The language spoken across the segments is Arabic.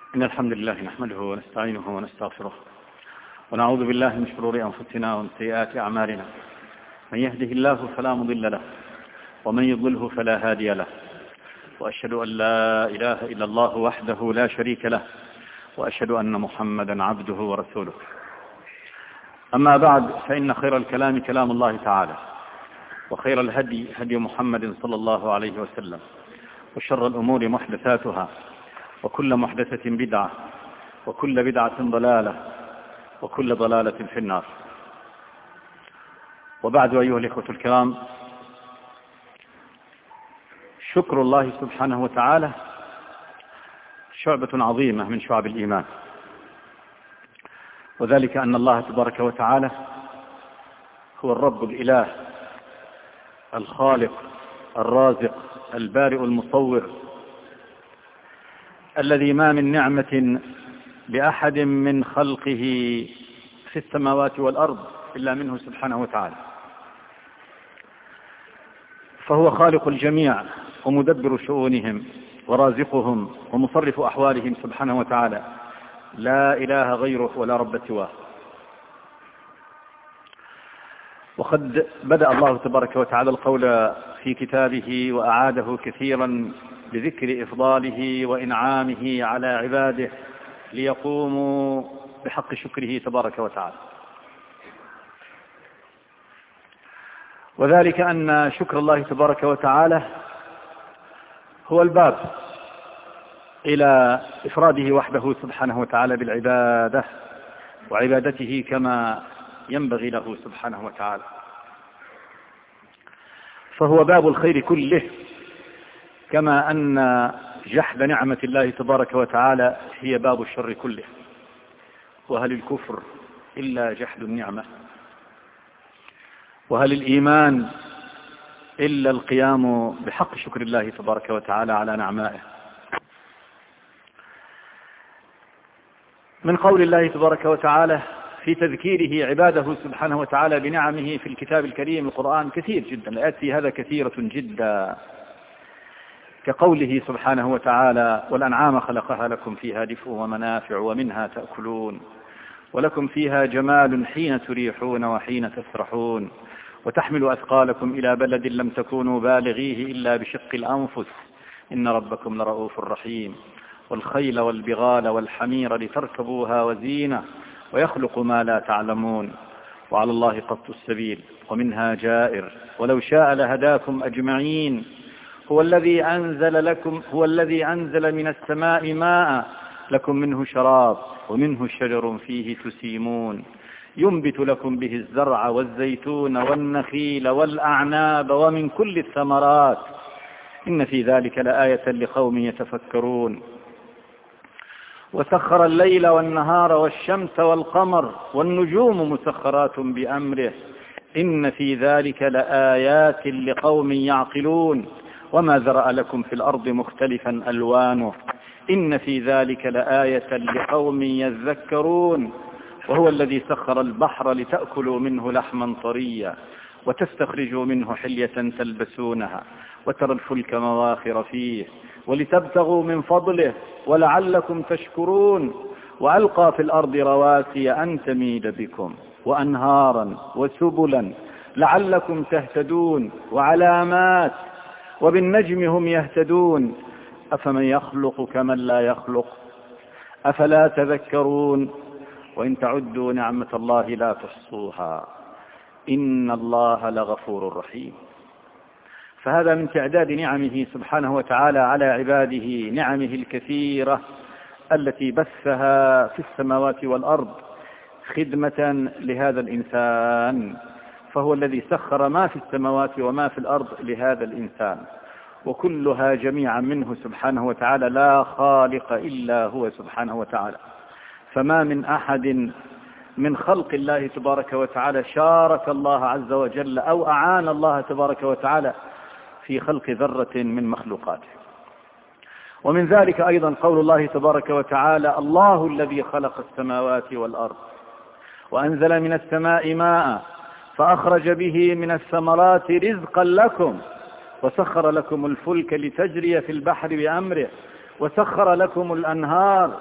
إن الحمد لله نحمده ونستعينه ونستغفره ونعوذ بالله من شرور أنفسنا ومن سيئات أعمالنا. من يهده الله فلا مضل له ومن يضلله فلا هادي له، وأشهد أن لا إله إلا الله وحده لا شريك له، وأشهد أن محمدا عبده ورسوله. أما بعد، فإن خير الكلام كلام الله تعالى، وخير الهدي هدي محمد صلى الله عليه وسلم، وشر الأمور محدثاتها، وكل محدثة بدعة، وكل بدعة ضلالة، وكل ضلالة في النار. وبعد، أيها الإخوة الكرام، شكر الله سبحانه وتعالى شعبة عظيمة من شعب الإيمان، وذلك أن الله تبارك وتعالى هو الرب الإله الخالق الرازق البارئ المصور، الذي ما من نعمة لأحد من خلقه في السماوات والأرض إلا منه سبحانه وتعالى، فهو خالق الجميع ومدبر شؤونهم ورازقهم ومصرف أحوالهم سبحانه وتعالى، لا إله غيره ولا رب سواه. وقد بدأ الله تبارك وتعالى القول في كتابه وأعاده كثيرا بذكر إفضاله وإنعامه على عباده ليقوموا بحق شكره تبارك وتعالى، وذلك أن شكر الله تبارك وتعالى هو الباب إلى إفراده وحده سبحانه وتعالى بالعبادة وعبادته كما ينبغي له سبحانه وتعالى، فهو باب الخير كله، كما أن جحد نعمة الله تبارك وتعالى هي باب الشر كله. وهل الكفر إلا جحد النعمة؟ وهل الإيمان إلا القيام بحق شكر الله تبارك وتعالى على نعمائه؟ من قول الله تبارك وتعالى في تذكيره عباده سبحانه وتعالى بنعمه في الكتاب الكريم القرآن كثير جدا، الآيات في هذا كثيرة جدا، كقوله سبحانه وتعالى: والأنعام خلقها لكم فيها دفء ومنافع ومنها تأكلون ولكم فيها جمال حين تريحون وحين تسرحون وتحمل أثقالكم إلى بلد لم تكونوا بالغيه إلا بشق الأنفس إن ربكم لرؤوف رحيم والخيل والبغال والحمير لتركبوها وزينة ويخلق ما لا تعلمون وعلى الله قصد السبيل ومنها جائر ولو شاء لهداكم أجمعين هو الذي أنزل من السماء ماء لكم منه شراب ومنه شجر فيه تسيمون ينبت لكم به الزرع والزيتون والنخيل والأعناب ومن كل الثمرات إن في ذلك لآية لقوم يتفكرون وسخر الليل والنهار والشمس والقمر والنجوم مسخرات بأمره إن في ذلك لآيات لقوم يعقلون وما ذرأ لكم في الأرض مختلفا ألوانه إن في ذلك لآية لقوم يذكرون وهو الذي سخر البحر لتأكلوا منه لحما طريا وتستخرجوا منه حلية تلبسونها وترى الفلك مواخر فيه ولتبتغوا من فضله ولعلكم تشكرون وألقى في الأرض رواسي أن تميد بكم وأنهارا وسبلا لعلكم تهتدون وعلامات وبالنجم هم يهتدون أفمن يخلق كمن لا يخلق أفلا تذكرون وإن تعدوا نعمة الله لا تحصوها إن الله لغفور رحيم. فهذا من تعداد نعمه سبحانه وتعالى على عباده، نعمه الكثيرة التي بثها في السماوات والأرض خدمة لهذا الإنسان، فهو الذي سخر ما في السماوات وما في الأرض لهذا الإنسان، وكلها جميعا منه سبحانه وتعالى، لا خالق إلا هو سبحانه وتعالى. فما من أحد من خلق الله تبارك وتعالى شارك الله عز وجل أو أعان الله تبارك وتعالى في خلق ذرة من مخلوقاته. ومن ذلك أيضا قول الله تبارك وتعالى: الله الذي خلق السماوات والأرض وأنزل من السماء ماء فأخرج به من الثمرات رزقا لكم وسخر لكم الفلك لتجري في البحر بأمره وسخر لكم الأنهار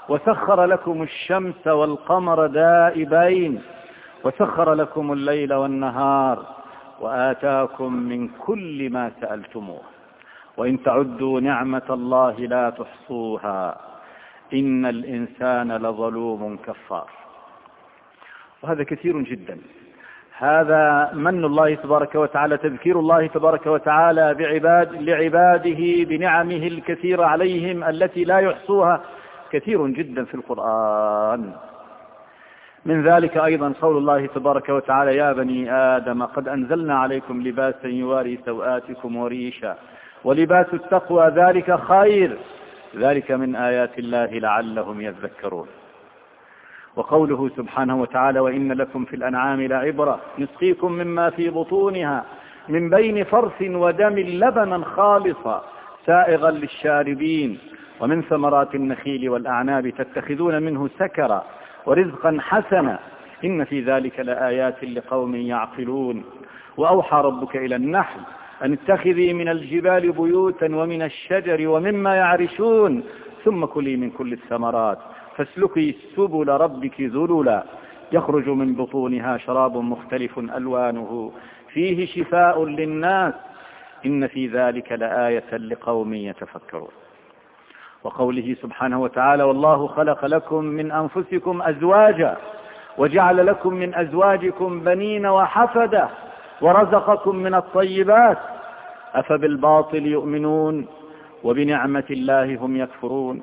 وسخر لكم الشمس والقمر دائبين وسخر لكم الليل والنهار وآتاكم من كل ما سألتموه وإن تعدوا نعمة الله لا تحصوها إن الإنسان لظلوم كفار. وهذا كثير جدا. هذا من الله تبارك وتعالى، تذكير الله تبارك وتعالى لعباده بنعمه الكثيرة عليهم التي لا يحصوها، كثير جدا في القرآن. من ذلك أيضا قول الله تبارك وتعالى: يا بني آدم قد أنزلنا عليكم لباسا يواري سوآتكم وريشا ولباس التقوى ذلك خير ذلك من آيات الله لعلهم يذكرون. وقوله سبحانه وتعالى: وإن لكم في الأنعام لعبرة نسقيكم مما في بطونها من بين فرث ودم لبنا خالصا سائغا للشاربين ومن ثمرات النخيل والأعناب تتخذون منه سكرا ورزقا حسنا إن في ذلك لآيات لقوم يعقلون. وأوحى ربك إلى النحل أن اتخذي من الجبال بيوتا ومن الشجر ومما يعرشون ثم كلي من كل الثمرات فاسلكي سبل ربك ذللا يخرج من بطونها شراب مختلف ألوانه فيه شفاء للناس إن في ذلك لآية لقوم يتفكرون. وقوله سبحانه وتعالى: والله خلق لكم من أنفسكم أزواجا وجعل لكم من أزواجكم بنين وحفدة ورزقكم من الطيبات أفبالباطل يؤمنون وبنعمة الله هم يكفرون.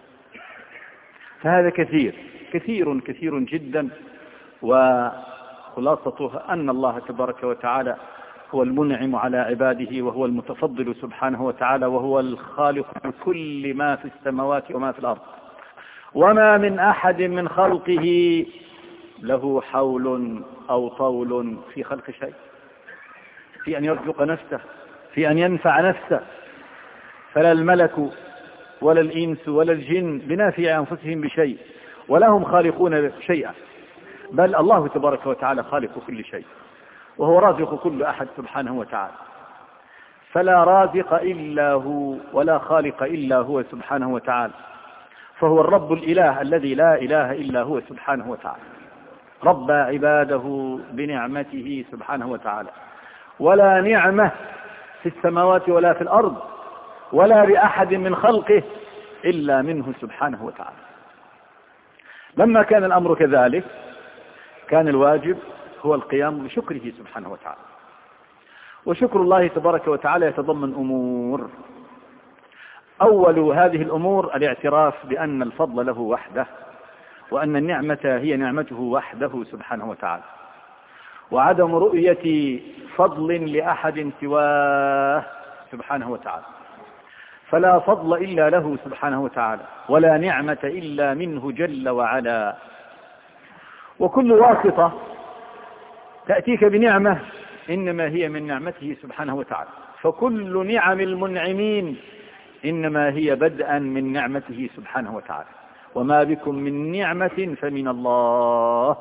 فهذا كثير جدا. وخلاصته أن الله تبارك وتعالى هو المنعم على عباده وهو المتفضل سبحانه وتعالى وهو الخالق كل ما في السماوات وما في الأرض. وما من أحد من خلقه له حول أو طول في خلق شيء، في أن يرزق نفسه، في أن ينفع نفسه. فلا الملك ولا الإنس ولا الجن بنافع أنفسهم بشيء ولا هم خالقون شيئا، بل الله تبارك وتعالى خالق كل شيء وهو رازق كل أحد سبحانه وتعالى. فلا رازق إلا هو ولا خالق إلا هو سبحانه وتعالى، فهو الرب الإله الذي لا إله إلا هو سبحانه وتعالى، رب عباده بنعمته سبحانه وتعالى. ولا نعمة في السماوات ولا في الأرض ولا لأحد من خلقه إلا منه سبحانه وتعالى. لما كان الأمر كذلك كان الواجب هو القيام بشكره سبحانه وتعالى. وشكر الله تبارك وتعالى يتضمن أمور. أول هذه الأمور الاعتراف بأن الفضل له وحده وأن النعمة هي نعمته وحده سبحانه وتعالى، وعدم رؤية فضل لأحد سواه سبحانه وتعالى. فلا فضل إلا له سبحانه وتعالى ولا نعمة إلا منه جل وعلا. وكل واسطة تأتيك بنعمة إنما هي من نعمته سبحانه وتعالى، فكل نعم المنعمين إنما هي بدءا من نعمته سبحانه وتعالى. وما بكم من نعمة فمن الله،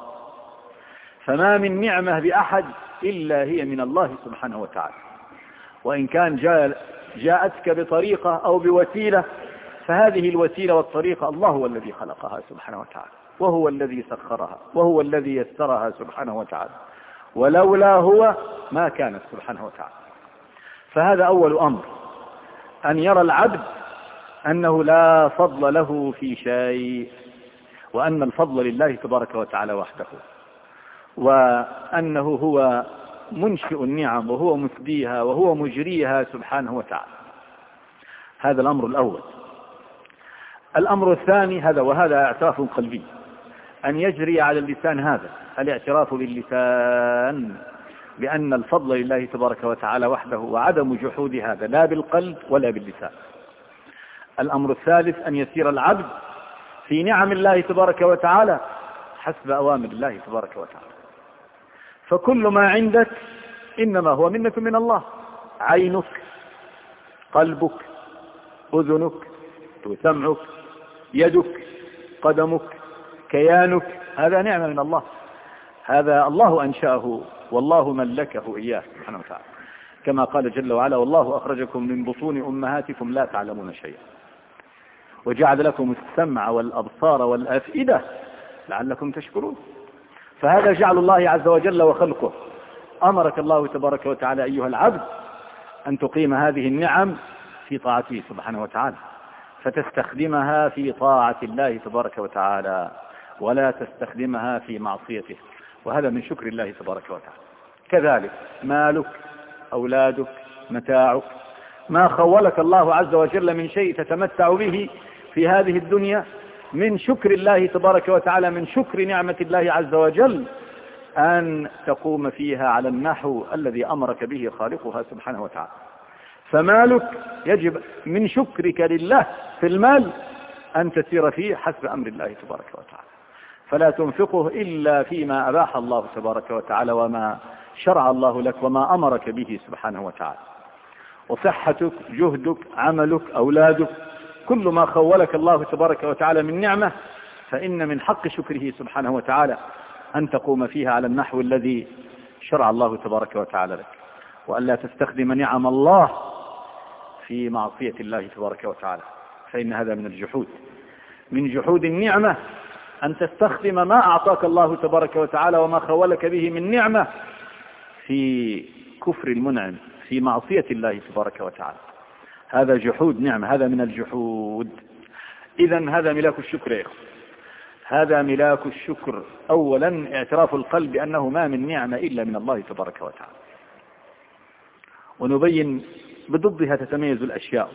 فما من نعمة بأحد إلا هي من الله سبحانه وتعالى. وإن كان جاءتك بطريقة أو بوسيلة فهذه الوسيلة والطريقة الله هو الذي خلقها سبحانه وتعالى وهو الذي سخرها وهو الذي يسرها سبحانه وتعالى، ولولا هو ما كانت سبحانه وتعالى. فهذا أول أمر، أن يرى العبد أنه لا فضل له في شيء، وأن الفضل لله تبارك وتعالى وحده، وأنه هو منشئ النعم وهو مسديها وهو مجريها سبحانه وتعالى. هذا الأمر الأول. الأمر الثاني وهذا اعتراف قلبي، أن يجري على اللسان هذا الاعتراف باللسان بأن الفضل لله تبارك وتعالى وحده وعدم جحود هذا لا بالقلب ولا باللسان. الأمر الثالث أن يسير العبد في نعم الله تبارك وتعالى حسب أوامر الله تبارك وتعالى. فكل ما عندك إنما هو منة من الله، عينك، قلبك، أذنك، سمعك، يدك، قدمك، كيانك، هذا نعمة من الله، هذا الله أنشأه والله ملكه إياه سبحانه وتعالى، كما قال جل وعلا: والله أخرجكم من بطون أمهاتكم لا تعلمون شيئا. وجعل لكم السمع والأبصار والأفئدة لعلكم تشكرون. فهذا جعل الله عز وجل وخلقه. أمرك الله تبارك وتعالى أيها العبد أن تقيم هذه النعم في طاعته سبحانه وتعالى، فتستخدمها في طاعة الله تبارك وتعالى ولا تستخدمها في معصيته، وهذا من شكر الله تبارك وتعالى. كذلك مالك، أولادك، متاعك، ما خولك الله عز وجل من شيء تتمتع به في هذه الدنيا من شكر الله تبارك وتعالى، من شكر نعمة الله عز وجل، أن تقوم فيها على النحو الذي أمرك به خالقها سبحانه وتعالى. فمالك يجب من شكرك لله في المال أن تسير فيه حسب أمر الله تبارك وتعالى، فلا تنفقه إلا فيما أباح الله تبارك وتعالى وما شرع الله لك وما أمرك به سبحانه وتعالى. وصحتك، جهدك، عملك، أولادك، كل ما خولك الله تبارك وتعالى من نعمة، فإن من حق شكره سبحانه وتعالى أن تقوم فيها على النحو الذي شرع الله تبارك وتعالى لك، وألا تستخدم نعم الله في معصية الله تبارك وتعالى، فإن هذا من الجحود. من جحود النعمة أن تستخدم ما أعطاك الله تبارك وتعالى وما خولك به من نعمة في كفر المنعم، في معصية الله تبارك وتعالى. هذا جحود نعمة، هذا من الجحود. إذن هذا ملاك الشكر يا إخوة، هذا ملاك الشكر. أولا اعتراف القلب بأنه ما من نعمة إلا من الله تبارك وتعالى. ونبين بضدها تتميز الأشياء.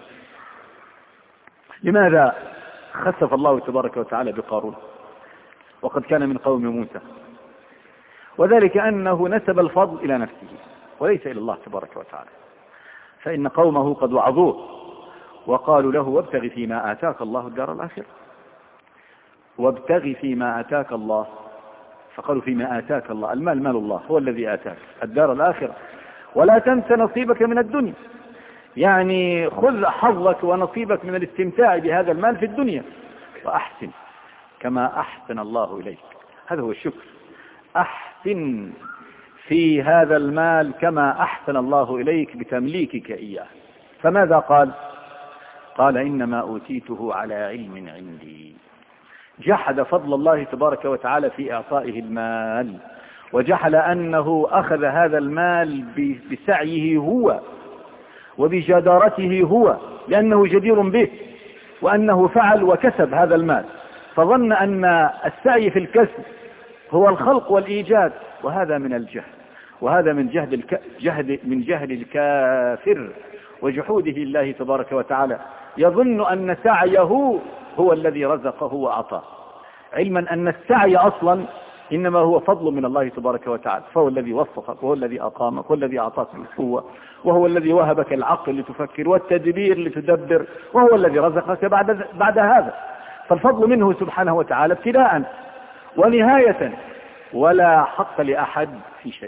لماذا خسف الله تبارك وتعالى بقارون وقد كان من قوم موسى؟ وذلك أنه نسب الفضل إلى نفسه وليس إلى الله تبارك وتعالى، فإن قومه قد وعظوه وقالوا له وابتغ فيما آتاك الله الدار الآخرة، وابتغ فيما آتاك الله. فقالوا فيما آتاك الله، المال مال الله هو الذي آتاك الدار الآخرة، ولا تنس نصيبك من الدنيا، يعني خذ حظك ونصيبك من الاستمتاع بهذا المال في الدنيا، وأحسن كما أحسن الله إليك. هذا هو الشكر، أحسن في هذا المال كما أحسن الله إليك بتمليكك إياه. فماذا قال؟ قال إنما أوتيته على علم عندي. جحد فضل الله تبارك وتعالى في إعطائه المال، وجحل أنه أخذ هذا المال بسعيه هو وبجدارته هو، لأنه جدير به، وأنه فعل وكسب هذا المال، فظن أن السعي في الكسب هو الخلق والإيجاد، وهذا من الجهل، وهذا من جهل الكافر وجحوده الله تبارك وتعالى. يظن أن سعيه هو الذي رزقه وأعطاه، علما أن السعي أصلا إنما هو فضل من الله تبارك وتعالى، فهو الذي وفقك وهو الذي أقامك وهو الذي أعطاك القوة وهو الذي وهبك العقل لتفكر والتدبير لتدبر، وهو الذي رزقك بعد هذا. فالفضل منه سبحانه وتعالى ابتداء ونهاية، ولا حق لأحد في شيء.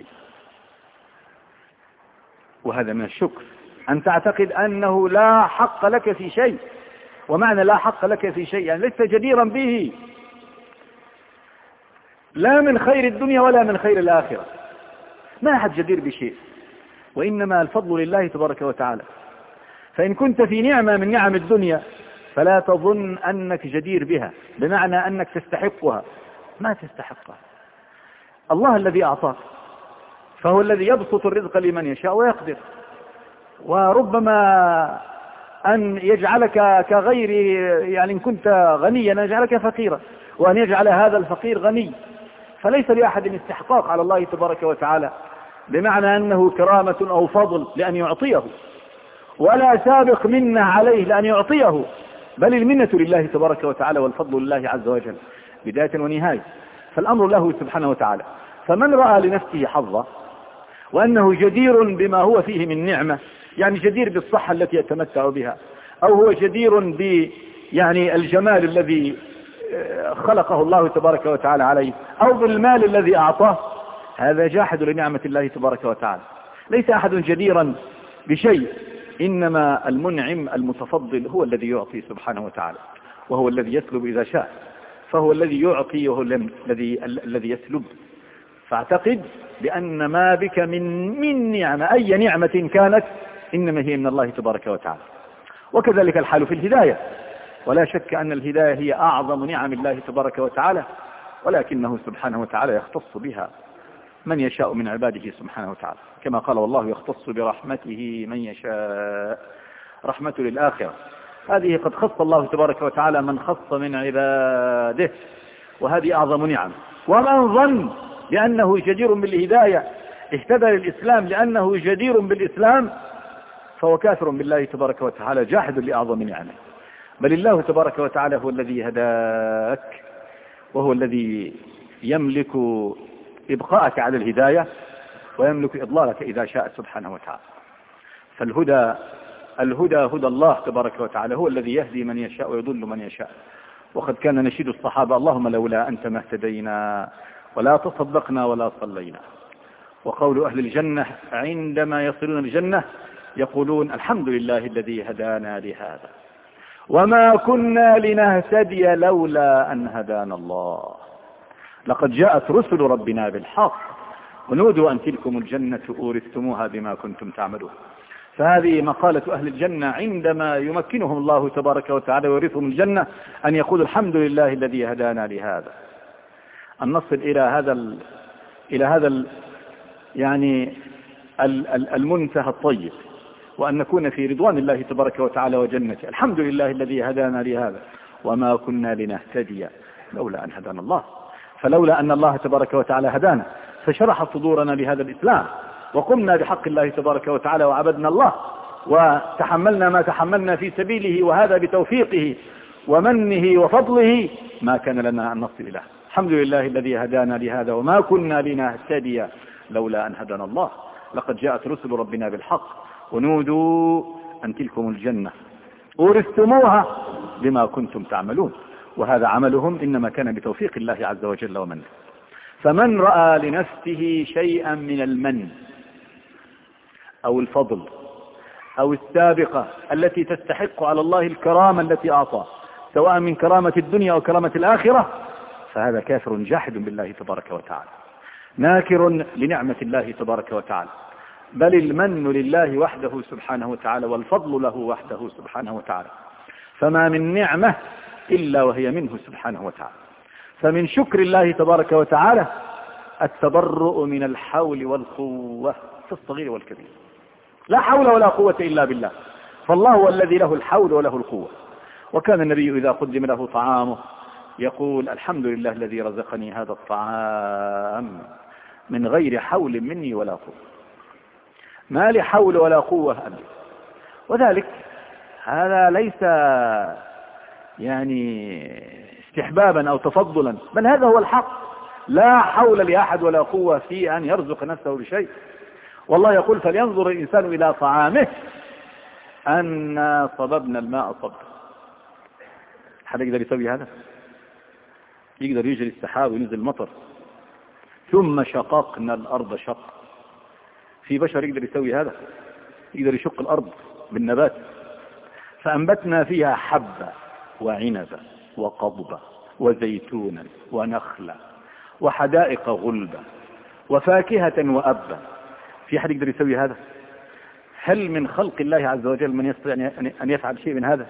وهذا من الشكر، أن تعتقد أنه لا حق لك في شيء. ومعنى لا حق لك في شيء يعني لست جديرا به، لا من خير الدنيا ولا من خير الآخرة، ما أحد جدير بشيء، وإنما الفضل لله تبارك وتعالى. فإن كنت في نعمة من نعم الدنيا فلا تظن أنك جدير بها، بمعنى أنك تستحقها، ما تستحقها. الله الذي أعطاك، فهو الذي يبسط الرزق لمن يشاء ويقدر، وربما أن يجعلك كغير، يعني إن كنت غنيا يجعلك فقيرا، وأن يجعل هذا الفقير غني. فليس لأحد استحقاق على الله تبارك وتعالى بمعنى أنه كرامة أو فضل لأن يعطيه، ولا سابق منه عليه لأن يعطيه، بل المنة لله تبارك وتعالى والفضل لله عز وجل بداية ونهاية. فالأمر له سبحانه وتعالى. فمن رأى لنفسه حظا وأنه جدير بما هو فيه من نعمة، يعني جدير بالصحة التي يتمتع بها، أو هو جدير يعني الجمال الذي خلقه الله تبارك وتعالى عليه، أو بالمال الذي أعطاه، هذا جاحد لنعمة الله تبارك وتعالى. ليس أحد جديرا بشيء، إنما المنعم المتفضل هو الذي يعطي سبحانه وتعالى، وهو الذي يسلب إذا شاء، فهو الذي يعطي وهو الذي يسلب. فاعتقد بأن ما بك من نعمة، أي نعمة كانت، إنما هي من الله تبارك وتعالى. وكذلك الحال في الهداية، ولا شك أن الهداية هي أعظم نعم الله تبارك وتعالى، ولكنه سبحانه وتعالى يختص بها من يشاء من عباده سبحانه وتعالى، كما قال والله يختص برحمته من يشاء. رحمته للآخرة، هذه قد خص الله تبارك وتعالى من خص من عباده، وهذه أعظم نعم. ومن ظن لأنه جدير بالهداية اهتدى للإسلام لأنه جدير بالإسلام فهو كافر بالله تبارك وتعالى جاحد لأعظم نعمه. بل الله تبارك وتعالى هو الذي هداك، وهو الذي يملك إبقاءك على الهداية ويملك إضلالك إذا شاء سبحانه وتعالى. الهدى هدى الله تبارك وتعالى، هو الذي يهدي من يشاء ويضل من يشاء. وقد كان نشيد الصحابة اللهم لولا أنت ما اهتدينا ولا تصدقنا ولا صلينا. وقول أهل الجنة عندما يصلون الجنة يقولون الحمد لله الذي هدانا لهذا وما كنا لنهتدي لولا أن هدانا الله لقد جاءت رسل ربنا بالحق ونودوا أن تلكم الجنة أورثتموها بما كنتم تعملون. فهذه مقالة أهل الجنة عندما يمكنهم الله تبارك وتعالى ويورثهم الجنة أن يقول الحمد لله الذي هدانا لهذا. أن نصل إلى هذا يعني المنتهى الطيب، وأن نكون في رضوان الله تبارك وتعالى وجنته. الحمد لله الذي هدانا لهذا وما كنا لنهتدي لولا أن هدانا الله. فلولا أن الله تبارك وتعالى هدانا فشرح صدورنا لهذا الإسلام وقمنا بحق الله تبارك وتعالى وعبدنا الله وتحملنا ما تحملنا في سبيله، وهذا بتوفيقه ومنه وفضله ما كان لنا أن نصل إليه. الحمد لله الذي هدانا لهذا وما كنا لنهتدي لولا أن هدانا الله لقد جاءت رسل ربنا بالحق ونودوا أن تلكم الجنة أورثتموها بما كنتم تعملون. وهذا عملهم إنما كان بتوفيق الله عز وجل ومنه. فمن رأى لنفسه شيئا من المن أو الفضل أو السابقة التي تستحق على الله الكرامة التي أعطاه سواء من كرامة الدنيا أو كرامة الآخرة فهذا كافر جاحد بالله تبارك وتعالى ناكر لنعمة الله تبارك وتعالى. بل المن لله وحده سبحانه وتعالى والفضل له وحده سبحانه وتعالى، فما من نعمة إلا وهي منه سبحانه وتعالى. فمن شكر الله تبارك وتعالى التبرؤ من الحول والقوة في الصغير والكبير. لا حول ولا قوة إلا بالله، فالله هو الذي له الحول وله القوة. وكان النبي إذا قدم له طعامه يقول الحمد لله الذي رزقني هذا الطعام من غير حول مني ولا قوة. ما لي حول ولا قوة أبدا. وذلك هذا ليس يعني استحبابا أو تفضلا، بل هذا هو الحق. لا حول لأحد ولا قوة في أن يرزق نفسه بشيء. والله يقول فلينظر الإنسان إلى طعامه أن صببنا الماء صبا. حد يقدر يسوي هذا؟ يقدر يجري السحاب وينزل المطر؟ ثم شققنا الأرض شق. في بشر يقدر يسوي هذا؟ يقدر يشق الأرض بالنبات؟ فأنبتنا فيها حبة وعنبا وقضبا وزيتونا ونخلا وحدائق غلبا وفاكهة وأبا. في أحد يقدر يسوي هذا؟ هل من خلق الله عز وجل من يستطيع أن يفعل شيء من هذا؟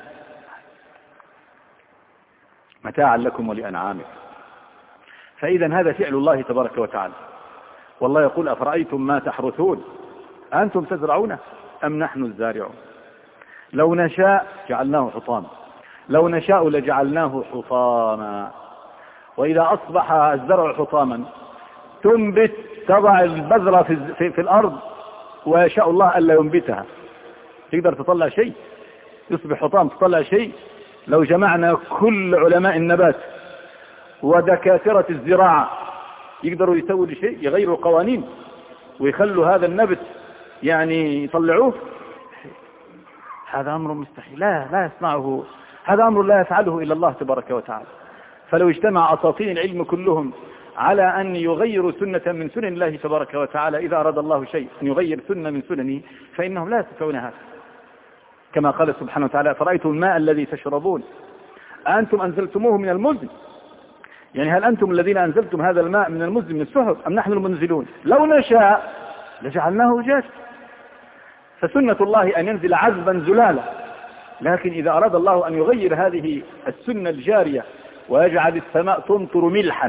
متاعا لكم ولأنعامكم. فإذا هذا فعل الله تبارك وتعالى. والله يقول أفرأيتم ما تحرثون أنتم تزرعونه أم نحن الزارعون لو نشاء جعلناه حطاما لو نشاء لجعلناه حطاما. وإذا أصبح الزرع حطاما تنبت تضع البذرة في الأرض ويشاء الله ألا ينبتها. تقدر تطلع شيء؟ يصبح حطام تطلع شيء؟ لو جمعنا كل علماء النبات ودكاترة الزراعة يقدروا يسووا شيء؟ يغيروا القوانين ويخلوا هذا النبت يعني يطلعوه؟ هذا أمر مستحيل، لا يصنعه. هذا أمر لا يفعله إلا الله تبارك وتعالى. فلو اجتمع أساطين العلم كلهم على أن يغيروا سنة من سنن الله تبارك وتعالى، إذا أراد الله شيء أن يغير سنة من سننه فإنهم لا يستطيعون هذا. كما قال سبحانه وتعالى فرأيتم الماء الذي تشربون أنتم أنزلتموه من المزن، يعني هل أنتم الذين أنزلتم هذا الماء من المزن من السحب أم نحن المنزلون؟ لو نشاء لجعلناه أجاجا. فسنة الله أن ينزل عذبا زلالا لكن إذا أراد الله أن يغير هذه السنة الجارية ويجعل السماء تمطر ملحا،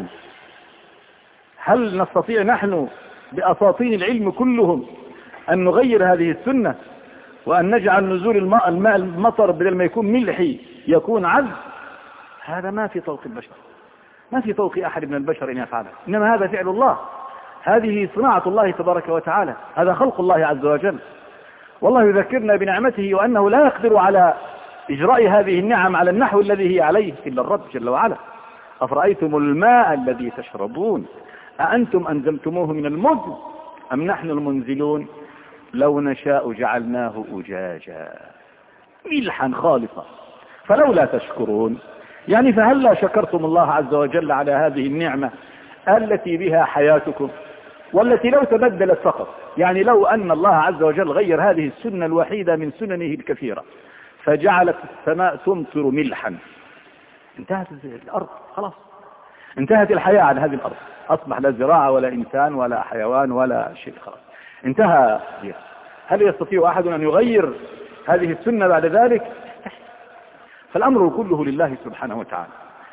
هل نستطيع نحن بأساطين العلم كلهم أن نغير هذه السنة وأن نجعل نزول الماء المطر بدل ما يكون ملحي يكون عذب؟ هذا ما في طوق البشر، ما في طوق أحد من البشر أن يفعله، إنما هذا فعل الله، هذه صناعة الله تبارك وتعالى، هذا خلق الله عز وجل. والله يذكرنا بنعمته وأنه لا يقدر على إجراء هذه النعم على النحو الذي هي عليه إلا الرب جل وعلا. أفرأيتم الماء الذي تشربون أأنتم أنزلتموه من المزن أم نحن المنزلون لو نشاء جعلناه أجاجا ملحا خالصا فلولا تشكرون. يعني فهلا شكرتم الله عز وجل على هذه النعمة التي بها حياتكم، والتي لو تبدلت فقط، يعني لو أن الله عز وجل غير هذه السنة الوحيدة من سننه الكثيرة فجعلت السماء تمطر ملحا، انتهت الأرض خلاص، انتهت الحياة على هذه الأرض، أصبح لا زراعة ولا إنسان ولا حيوان ولا شيء، خلاص انتهى. هل يستطيع أحد أن يغير هذه السنة بعد ذلك؟ فالأمر كله لله سبحانه وتعالى،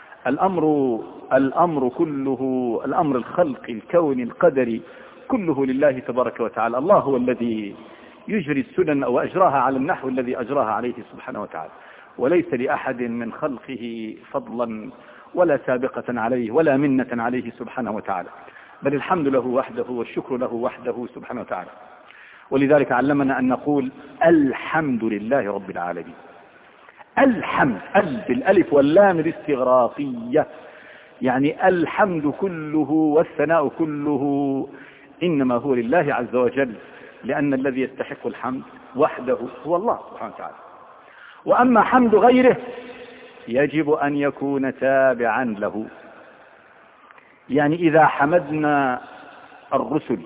الأمر كله، الأمر الخلق الكون القدري كله لله تبارك وتعالى. الله هو الذي يجري السنن وأجراها على النحو الذي أجراها عليه سبحانه وتعالى، وليس لأحد من خلقه فضلا ولا سابقة عليه ولا منة عليه سبحانه وتعالى، بل الحمد له وحده والشكر له وحده سبحانه وتعالى. ولذلك علمنا أن نقول الحمد لله رب العالمين. الحمد بالألف واللام الاستغراقية، يعني الحمد كله والثناء كله إنما هو لله عز وجل، لأن الذي يستحق الحمد وحده هو الله سبحانه وتعالى. وأما حمد غيره يجب أن يكون تابعا له. يعني إذا حمدنا الرسل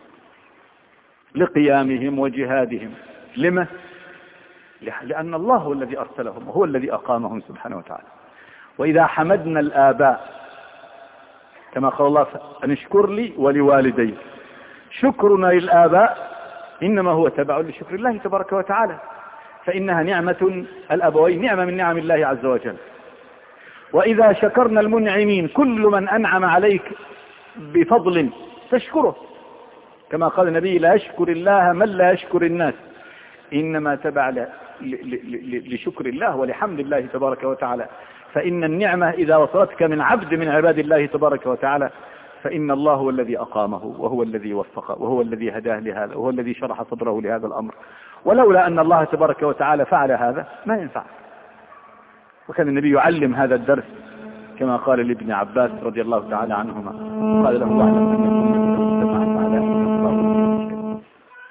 لقيامهم وجهادهم، لما؟ لأن الله هو الذي أرسلهم وهو الذي أقامهم سبحانه وتعالى. وإذا حمدنا الآباء كما قال الله أن اشكر لي ولوالدي، شكرنا للآباء إنما هو تبع لشكر الله تبارك وتعالى، فإنها نعمة، الأبوين نعمة من نعم الله عز وجل. وإذا شكرنا المنعمين، كل من أنعم عليك بفضل تشكره، كما قال النبي لا يشكر الله من لا يشكر الناس، إنما تبع لشكر الله ولحمد الله تبارك وتعالى. فإن النعمة إذا وصلتك من عبد من عباد الله تبارك وتعالى فإن الله هو الذي أقامه وهو الذي وفقه وهو الذي هداه لهذا وهو الذي شرح صدره لهذا الأمر، ولولا أن الله تبارك وتعالى فعل هذا ما ينفع. وكان النبي يعلم هذا الدرس كما قال لابن عباس رضي الله تعالى عنهما، قال له واعلم أن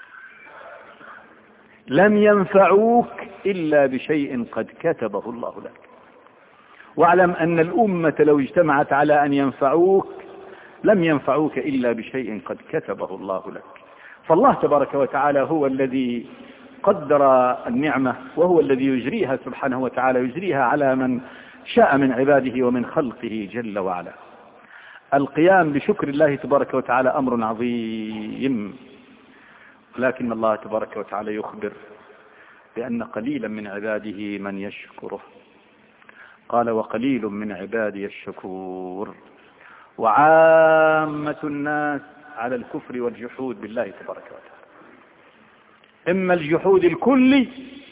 لم ينفعوك إلا بشيء قد كتبه الله لك، واعلم أن الأمة لو اجتمعت على أن ينفعوك لم ينفعوك إلا بشيء قد كتبه الله لك. فالله تبارك وتعالى هو الذي قدر النعمة وهو الذي يجريها سبحانه وتعالى، يجريها على من شاء من عباده ومن خلقه جل وعلا. القيام بشكر الله تبارك وتعالى أمر عظيم، لكن الله تبارك وتعالى يخبر بأن قليلا من عباده من يشكره، قال وقليل من عبادي الشكور، وعامة الناس على الكفر والجحود بالله تبارك وتعالى، إما الجحود الكلي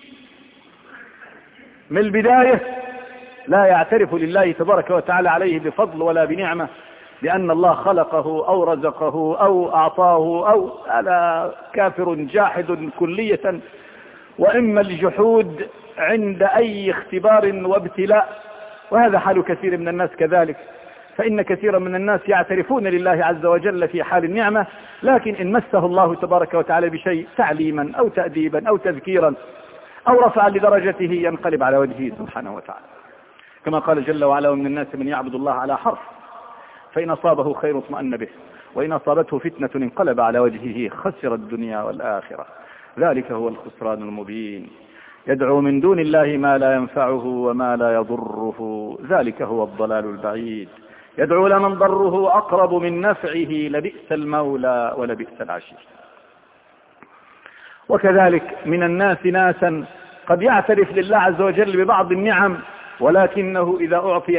من البداية لا يعترف لله تبارك وتعالى عليه بفضل ولا بنعمة لأن الله خلقه أو رزقه أو أعطاه أو هذا كافر جاحد كلية، وإما الجحود عند أي اختبار وابتلاء، وهذا حال كثير من الناس كذلك. فإن كثيرا من الناس يعترفون لله عز وجل في حال النعمة، لكن إن مسه الله تبارك وتعالى بشيء تعليما أو تأديبا أو تذكيرا أو رفعا لدرجته ينقلب على وجهه سبحانه وتعالى، كما قال جل وعلا ومن الناس من يعبد الله على حرف فإن أصابه خير اطمأن به وإن أصابته فتنة انقلب على وجهه خسر الدنيا والآخرة، ذلك هو الخسران المبين. يدعو من دون الله ما لا ينفعه وما لا يضره، ذلك هو الضلال البعيد. يدعو لمن ضره أقرب من نفعه لبئس المولى ولبئس العشير. وكذلك من الناس ناسا قد يعترف لله عز وجل ببعض النعم، ولكنه إذا أعطي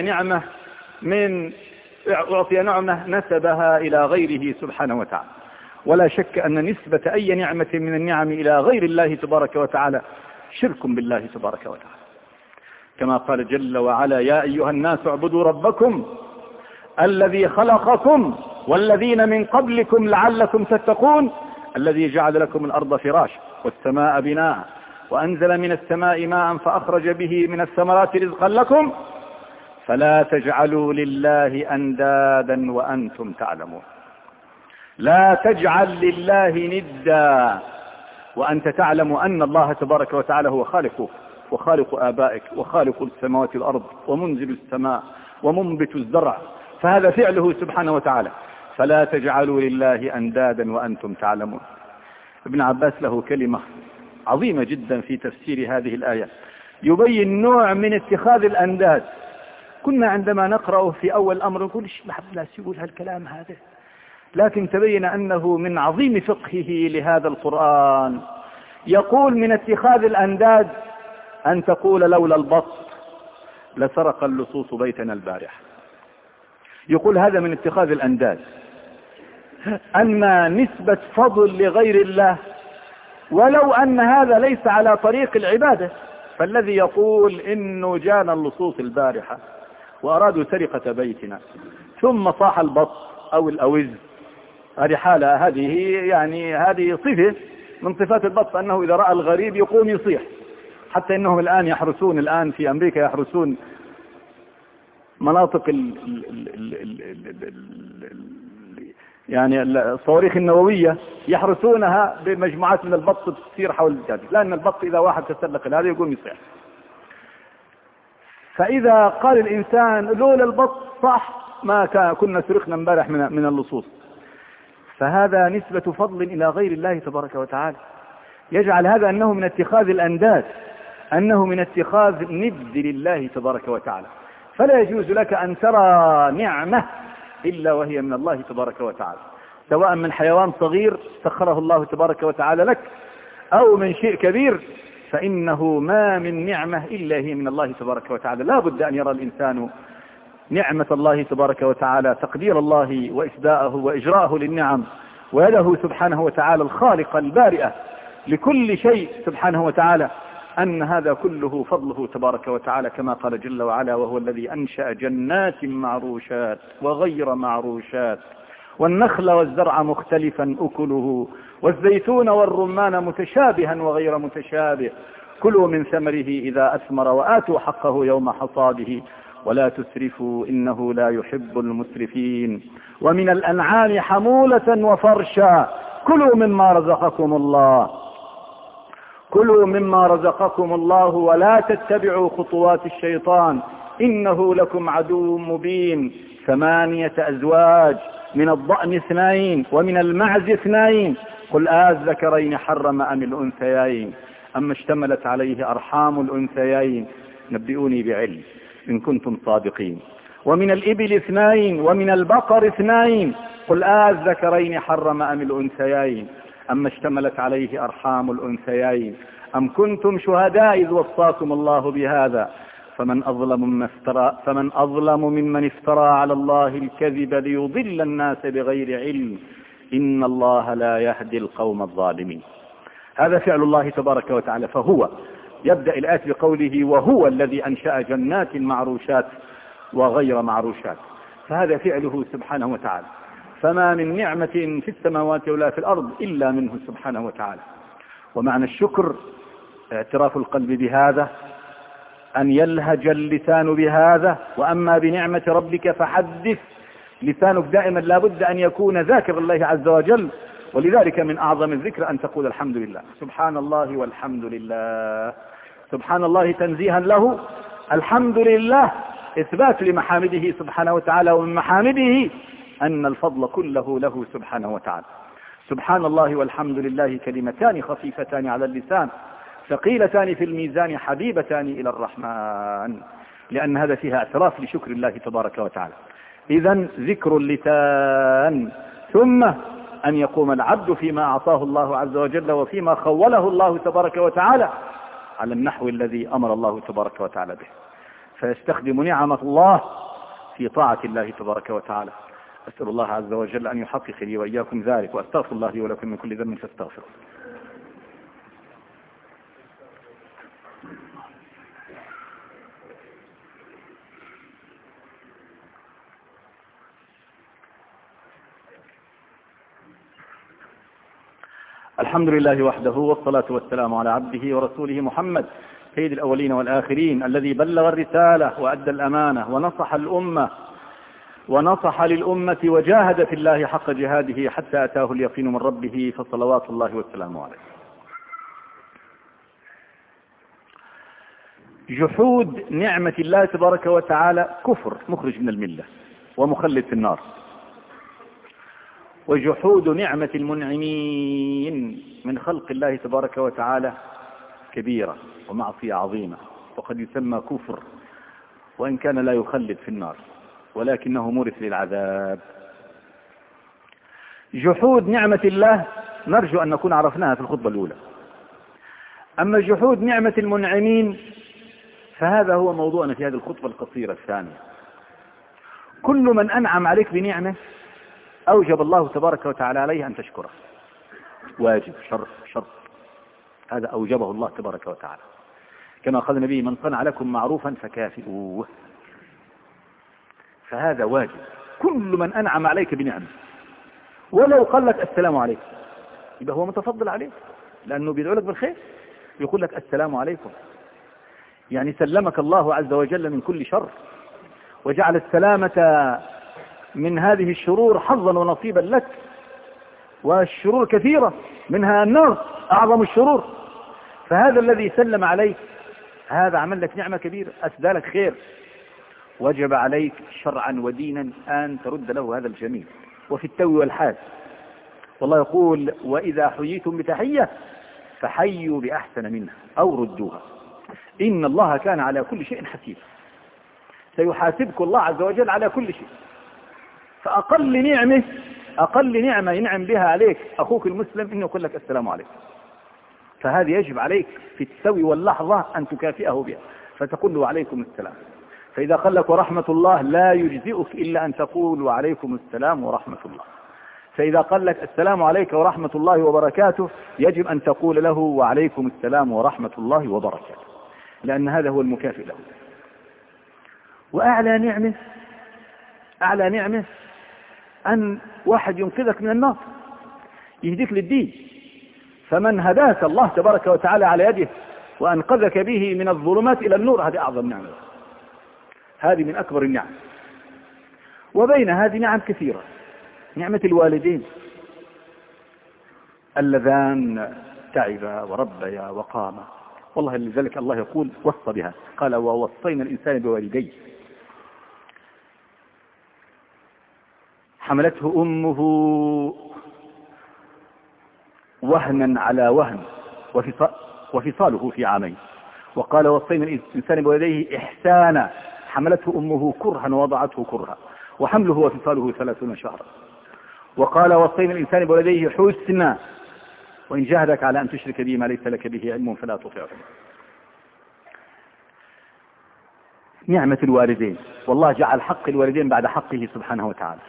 نعمة نسبها إلى غيره سبحانه وتعالى. ولا شك أن نسبة أي نعمة من النعم إلى غير الله تبارك وتعالى شرك بالله تبارك وتعالى، كما قال جل وعلا: يا أيها الناس اعبدوا ربكم الذي خلقكم والذين من قبلكم لعلكم تتقون الذي جعل لكم الأرض فراشا والسماء بناء وأنزل من السماء ماء فأخرج به من الثمرات رزقا لكم فلا تجعلوا لله أندادا وأنتم تعلمون. لا تجعل لله ندا وأنت تعلم أن الله تبارك وتعالى هو خالقك وخالق آبائك وخالق السماوات والأرض ومنزل السماء ومنبت الزرع، فهذا فعله سبحانه وتعالى. فلا تجعلوا لله أندادا وأنتم تعلمون. ابن عباس له كلمة عظيمة جدا في تفسير هذه الآية، يبين نوع من اتخاذ الأنداد. كنا عندما نقرأه في أول الأمر نقول إيش لا يقول هالكلام هذا، لكن تبين أنه من عظيم فقهه لهذا القرآن. يقول من اتخاذ الأنداد أن تقول لولا البط لسرق اللصوص بيتنا البارحة. يقول هذا من اتخاذ الأنداد، أن نسبة فضل لغير الله ولو أن هذا ليس على طريق العبادة. فالذي يقول إنه جانا اللصوص البارحة وأرادوا سرقة بيتنا ثم صاح البط أو الأوز، هذه حالة، هذه صفة من صفات البط، أنه إذا رأى الغريب يقوم يصيح. حتى إنهم الآن يحرسون، الآن في أمريكا يحرسون مناطق الصواريخ النووية، يحرسونها بمجموعات من البط تصير حول الجادة، لأن البط إذا واحد تسلق هذا يقوم يصيح. فإذا قال الإنسان لولا البط صح ما كنا سرقنا امبارح من اللصوص، فهذا نسبة فضل إلى غير الله تبارك وتعالى، يجعل هذا أنه من اتخاذ الأنداد، أنه من اتخاذ ند لله تبارك وتعالى. فلا يجوز لك أن ترى نعمة إلا وهي من الله تبارك وتعالى، سواء من حيوان صغير سخره الله تبارك وتعالى لك أو من شيء كبير، فإنه ما من نعمة إلا هي من الله تبارك وتعالى. لا بد أن يرى الإنسان نعمة الله تبارك وتعالى، تقدير الله وإسداءه وإجراءه للنعم، ويده سبحانه وتعالى الخالقة البارئة لكل شيء سبحانه وتعالى، أن هذا كله فضله تبارك وتعالى، كما قال جل وعلا: وهو الذي أنشأ جنات معروشات وغير معروشات والنخل والزرع مختلفا أكله والزيتون والرمان متشابها وغير متشابه كلوا من ثمره إذا أثمر وآتوا حقه يوم حصاده ولا تسرفوا إنه لا يحب المسرفين ومن الأنعام حمولة وفرشا كلوا مما رزقكم الله ولا تتبعوا خطوات الشيطان إنه لكم عدو مبين 8 أزواج من الضأن 2 ومن المعز 2 قل الذكرين حرم أم الأنثيين أما اشتملت عليه أرحام الأنثيين نبئوني بعلم إن كنتم صادقين ومن الإبل 2 ومن البقر 2 قل الذكرين حرم أم الأنثيين أما اشتملت عليه أرحام الأنثيين أم كنتم شهداء إذ وصاكم الله بهذا فمن أظلم ممن افترى على الله الكذب ليضل الناس بغير علم إن الله لا يهدي القوم الظالمين. هذا فعل الله تبارك وتعالى. فهو يبدأ الآية بقوله وهو الذي أنشأ جنات معروشات وغير معروشات، فهذا فعله سبحانه وتعالى. فما من نعمة في السماوات ولا في الأرض إلا منه سبحانه وتعالى. ومعنى الشكر اعتراف القلب بهذا، أن يلهج اللسان بهذا. وأما بنعمة ربك فحدث، لسانك دائما لابد أن يكون ذاكر الله عز وجل، ولذلك من أعظم الذكر أن تقول الحمد لله، سبحان الله والحمد لله. سبحان الله تنزيها له، الحمد لله إثبات لمحامده سبحانه وتعالى، ومن محامده أن الفضل كله له سبحانه وتعالى. سبحان الله والحمد لله كلمتان خفيفتان على اللسان ثقيلتان في الميزان حبيبتان إلى الرحمن، لأن هذا فيها اعتراف لشكر الله تبارك وتعالى. إذن ذكر اللسان، ثم أن يقوم العبد فيما أعطاه الله عز وجل وفيما خوله الله تبارك وتعالى على النحو الذي أمر الله تبارك وتعالى به، فيستخدم نعمة الله في طاعة الله تبارك وتعالى. أسأل الله عز وجل أن يحقق لي وإياكم ذلك، وأستغفر الله لي ولكم من كل ذنب فاستغفروا. الحمد لله وحده، والصلاة والسلام على عبده ورسوله محمد سيد الأولين والآخرين، الذي بلغ الرسالة وأدى الأمانة ونصح للأمة وجاهد في الله حق جهاده حتى أتاه اليقين من ربه، فصلوات الله والسلام عليه. جحود نعمة الله تبارك وتعالى كفر مخرج من الملة ومخلد في النار، وجحود نعمة المنعمين من خلق الله تبارك وتعالى كبيرة ومعصية عظيمة، وقد يسمى كفر وإن كان لا يخلد في النار، ولكنه مورث للعذاب. جحود نعمة الله نرجو أن نكون عرفناها في الخطبة الأولى. أما جحود نعمة المنعمين فهذا هو موضوعنا في هذه الخطبة القصيرة الثانية. كل من أنعم عليك بنعمة أوجب الله تبارك وتعالى عليه أن تشكره، واجب شرط، هذا أوجبه الله تبارك وتعالى، كما قال النبي: من صنع لكم معروفا فكافئوه. فهذا واجب. كل من أنعم عليك بنعمة ولو قال لك السلام عليكم يبقى هو متفضل عليك، لأنه بيدعو لك بالخير، يقول لك السلام عليكم، يعني سلمك الله عز وجل من كل شر، وجعل السلامة من هذه الشرور حظا ونصيبا لك. والشرور كثيرة، منها النار أعظم الشرور. فهذا الذي سلم عليك هذا عمل لك نعمة كبيرة، أسدى لك خير، وجب عليك شرعا ودينا أن ترد له هذا الجميل، وفي التو والحال. والله يقول: وإذا حييتم بتحية فحيوا بأحسن منها أو ردوها، إن الله كان على كل شيء حسيبا. سيحاسبك الله عز وجل على كل شيء. أقل نعمة ينعم بها عليك أخوك المسلم إنه يقول لك السلام عليكم، فهذه يجب عليك في التو واللحظة أن تكافئه بها، فتقول له عليكم السلام. فإذا قال لك ورحمة الله لا يجزئك إلا أن تقول وعليكم السلام ورحمة الله. فإذا قال لك السلام عليك ورحمة الله وبركاته يجب أن تقول له وعليكم السلام ورحمة الله وبركاته، لأن هذا هو المكافئ له. وأعلى نعمة أن واحد ينقذك من النار، يهديك للدين. فمن هداك الله تبارك وتعالى على يده وأنقذك به من الظلمات إلى النور، هذه أعظم نعمة، هذه من أكبر النعم. وبين هذه نعم كثيرة. نعمة الوالدين اللذان تعبا وربيا وقاما، والله لذلك الله يقول وصى بها، قال: ووصينا الإنسان بوالديه حملته أمه وهنا على وهن وفصاله في عامين. وقال: وصينا الإنسان بوالديه إحسانا حملته أمه كرها ووضعته كرها وحمله وفصاله 30 شهرا. وقال: وصينا الإنسان بوالديه حسنا وإن جاهدك على أن تشرك به ما ليس لك به علم فلا تطعهما. نعمة الوالدين، والله جعل حق الوالدين بعد حقه سبحانه وتعالى.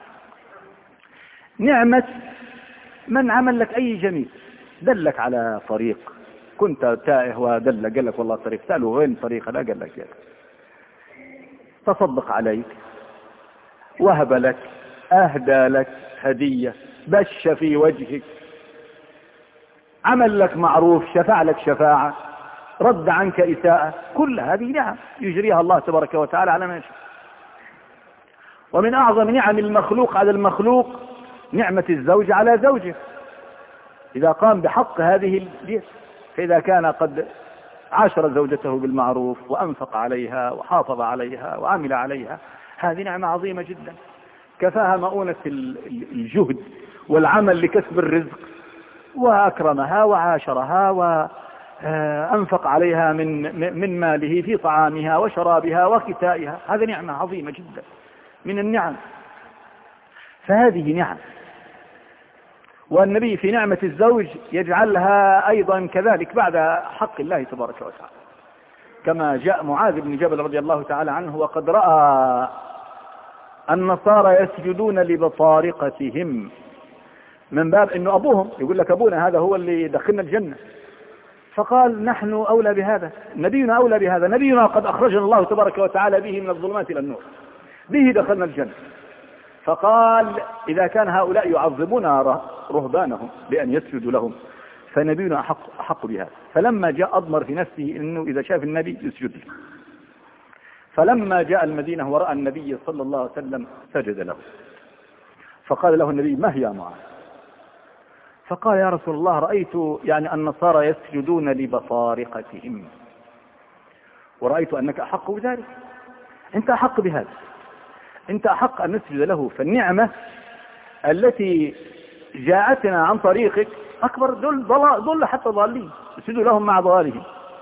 نعمة من عمل لك أي جميل، دلك على طريق، كنت تائه ودلك، قال لك والله طريق، سأله وين طريق، لا قال لك، تصدق عليك، وهب لك، أهدى لك هدية، بش في وجهك، عمل لك معروف، شفع لك شفاعة، رد عنك إساءة، كل هذه نعم يجريها الله تبارك وتعالى على ما يشاء. ومن أعظم نعم المخلوق على المخلوق نعمة الزوج على زوجه، إذا قام بحق هذه البيت، فإذا كان قد عاشر زوجته بالمعروف وأنفق عليها وحافظ عليها وعمل عليها، هذه نعمة عظيمة جدا، كفاها مؤونة الجهد والعمل لكسب الرزق، وأكرمها وعاشرها وأنفق عليها من ماله في طعامها وشرابها وكسائها، هذه نعمة عظيمة جدا من النعم. فهذه نعم. والنبي في نعمة الزوج يجعلها أيضا كذلك بعد حق الله تبارك وتعالى. كما جاء معاذ بن جبل رضي الله تعالى عنه وقد رأى النصارى يسجدون لبطارقتهم، من باب انه ابوهم يقول لك ابونا هذا هو اللي يدخلنا الجنة، فقال نحن اولى بهذا، نبينا اولى بهذا، نبينا قد اخرجنا الله تبارك وتعالى به من الظلمات الى النور، به دخلنا الجنة. فقال إذا كان هؤلاء يعظمون رهبانهم بأن يسجدوا لهم فنبينا أحق بهذا. فلما جاء أضمر في نفسه أنه إذا شاف النبي يسجد له، فلما جاء المدينة ورأى النبي صلى الله عليه وسلم سجد له، فقال له النبي ما هي يا معاذ؟ فقال يا رسول الله رأيت يعني النصارى يسجدون لبطارقتهم، ورأيت أنك أحق بذلك، أنت أحق بهذا، أنت أحق أن نسجد له، فالنعمة التي جاءتنا عن طريقك أكبر ضل حتى ضالين، اسجدوا لهم مع ضلالهم.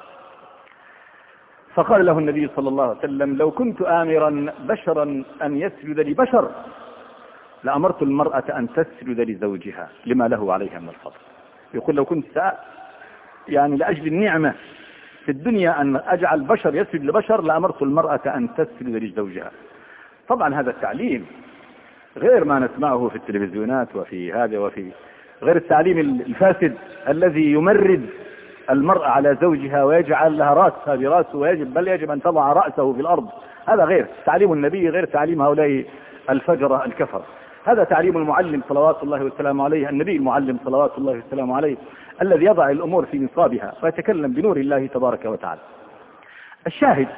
فقال له النبي صلى الله عليه وسلم لو كنت آمرا بشرا أن يسجد لبشر لأمرت المرأة أن تسجد لزوجها لما له عليها من الفضل. يقول لو كنت يعني لأجل النعمة في الدنيا أن أجعل بشر يسجد لبشر لأمرت المرأة أن تسجد لزوجها. طبعا هذا التعليم غير ما نسمعه في التلفزيونات وفي هذا وفي غير التعليم الفاسد الذي يمرد المرأة على زوجها ويجعل لها رأسها برأسه، بل يجب أن تضع رأسه في الأرض. هذا غير تعليم النبي، غير تعليم هؤلاء الفجرة الكفر. هذا تعليم المعلم صلوات الله والسلام عليه، النبي المعلم صلوات الله والسلام عليه، الذي يضع الأمور في نصابها ويتكلم بنور الله تبارك وتعالى. الشاهد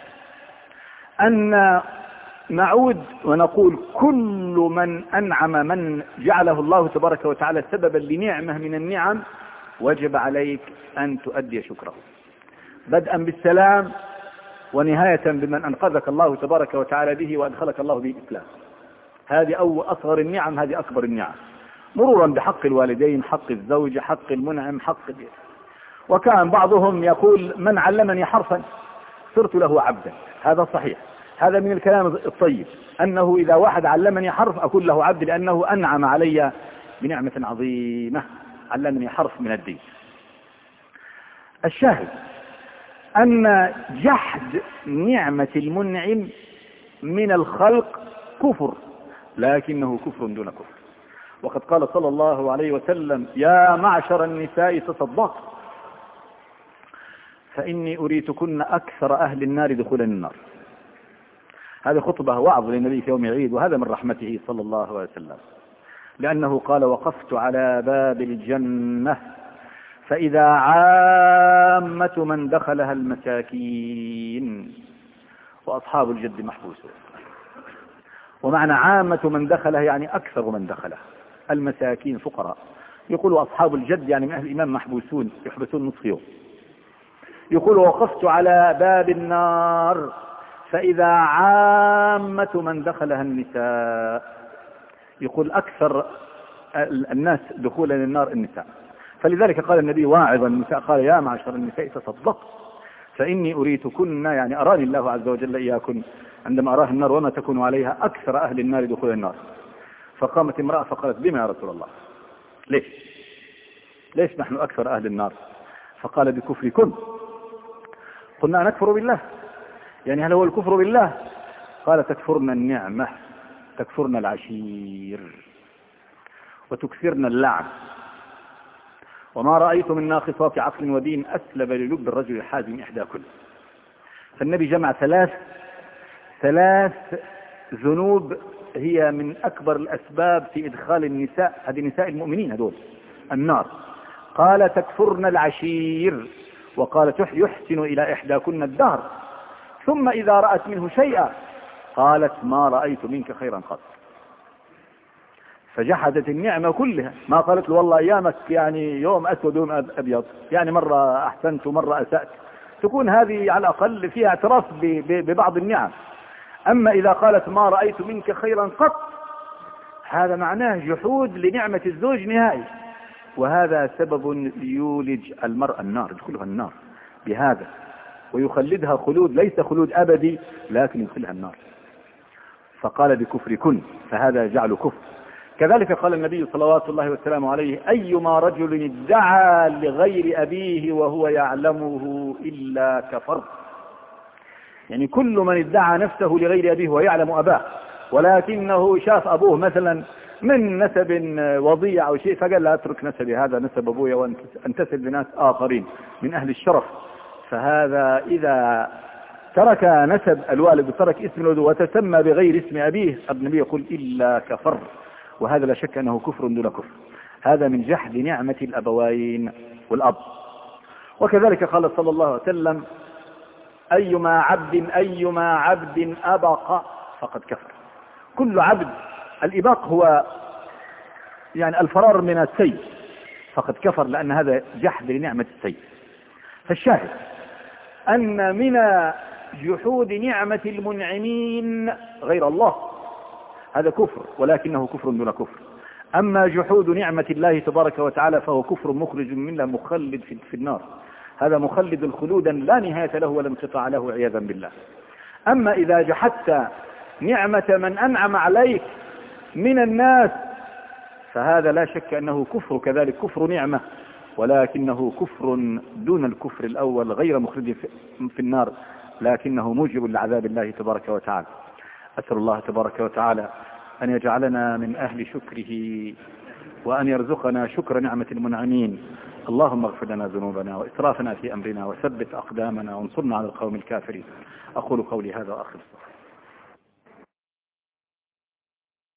أن نعود ونقول كل من أنعم، من جعله الله تبارك وتعالى سببا لنعمة من النعم، وجب عليك أن تؤدي شكره، بدءا بالسلام ونهاية بمن أنقذك الله تبارك وتعالى به وأدخلك الله به الإسلام. هذه أصغر النعم، هذه أكبر النعم، مرورا بحق الوالدين، حق الزوجة، حق المنعم، حق الدين. وكان بعضهم يقول من علمني حرفا صرت له عبدا. هذا صحيح، هذا من الكلام الطيب، أنه إذا واحد علمني حرف أكون له عبد، لأنه أنعم علي بنعمة عظيمة، علمني حرف من الدين. الشاهد أن جحد نعمة المنعم من الخلق كفر، لكنه كفر دون كفر. وقد قال صلى الله عليه وسلم يا معشر النساء تصدق فإني أريتكن أكثر أهل النار دخولا النار. هذه خطبة وعظ للنبي في يوم العيد، وهذا من رحمته صلى الله عليه وسلم، لأنه قال وقفت على باب الجنة فإذا عامة من دخلها المساكين وأصحاب الجد محبوسون. ومعنى عامة من دخلها يعني أكثر من دخلها، المساكين فقراء. يقول أصحاب الجد يعني من أهل الإمام محبوسون، يحبسون نصف يوم. يقول وقفت على باب النار فإذا عامة من دخلها النساء، يقول أكثر الناس دخولا للنار النساء. فلذلك قال النبي واعظا النساء قال يا معشر النساء تصدق فإني أريتكن، يعني أراني الله عز وجل إياكن عندما أراه النار وما تكون عليها أكثر أهل النار دخول النار. فقامت امرأة فقالت بما يا رسول الله؟ ليش نحن أكثر أهل النار؟ فقال بكفركم. قلنا نكفر بالله، يعني هل هو الكفر بالله؟ قال تكفرن النعمة، تكفرن العشير، وتكثرن اللعن، وما رأيت من ناقصات عقل ودين أسلب للب الرجل الحازم إحداكن. فالنبي جمع ثلاث ذنوب هي من أكبر الأسباب في إدخال النساء، هذه نساء المؤمنين هذول، النار. قال تكفرن العشير، وقال يحسن إلى إحداكن الدهر، ثم إذا رأت منه شيئا قالت ما رأيت منك خيرا قط. فجحدت النعمة كلها، ما قالت له والله أيامك يعني يوم أسود ويوم أبيض، يعني مرة أحسنت ومرة أسأت، تكون هذه على الأقل فيها اعتراف ببعض النعم. أما إذا قالت ما رأيت منك خيرا قط، هذا معناه جحود لنعمة الزوج نهائي، وهذا سبب يولج المرأة النار، يدخلها النار بهذا، ويخلدها خلود، ليس خلود أبدي لكن يدخلها النار. فقال بكفركن، فهذا جعل كفر. كذلك قال النبي صلوات الله والسلام عليه أيما رجل ادعى لغير أبيه وهو يعلمه إلا كفر. يعني كل من ادعى نفسه لغير أبيه ويعلم أباه ولكنه شاف أبوه مثلا من نسب وضيع أو شيء فقال لا أترك نسبي، هذا نسب أبوي وأنتسب لناس آخرين من أهل الشرف، فهذا إذا ترك نسب الوالد وترك اسم الولد وتسمى بغير اسم أبيه النبي يقول إلا كفر، وهذا لا شك أنه كفر دون كفر، هذا من جحد نعمة الأبوين والأب. وكذلك قال صلى الله عليه وسلم أيما عبد أبق فقد كفر. كل عبد، الإباق هو يعني الفرار من السيء، فقد كفر، لأن هذا جحد لنعمة السيء. فالشاهد أن من جحود نعمة المنعمين غير الله هذا كفر، ولكنه كفر دون كفر. أما جحود نعمة الله تبارك وتعالى فهو كفر مخرج منه مخلد في النار، هذا مخلد خلودا لا نهاية له ولا انقطاع له عياذا بالله. أما إذا جحدت نعمة من أنعم عليك من الناس فهذا لا شك أنه كفر، كذلك كفر نعمة، ولكنه كفر دون الكفر الأول غير مخلد في النار، لكنه موجب لعذاب الله تبارك وتعالى. أسأل الله تبارك وتعالى أن يجعلنا من أهل شكره وأن يرزقنا شكر نعمة المنعمين. اللهم اغفر لنا ذنوبنا وإسرافنا في أمرنا وثبت أقدامنا وانصرنا على القوم الكافرين. أقول قولي هذا وآخر.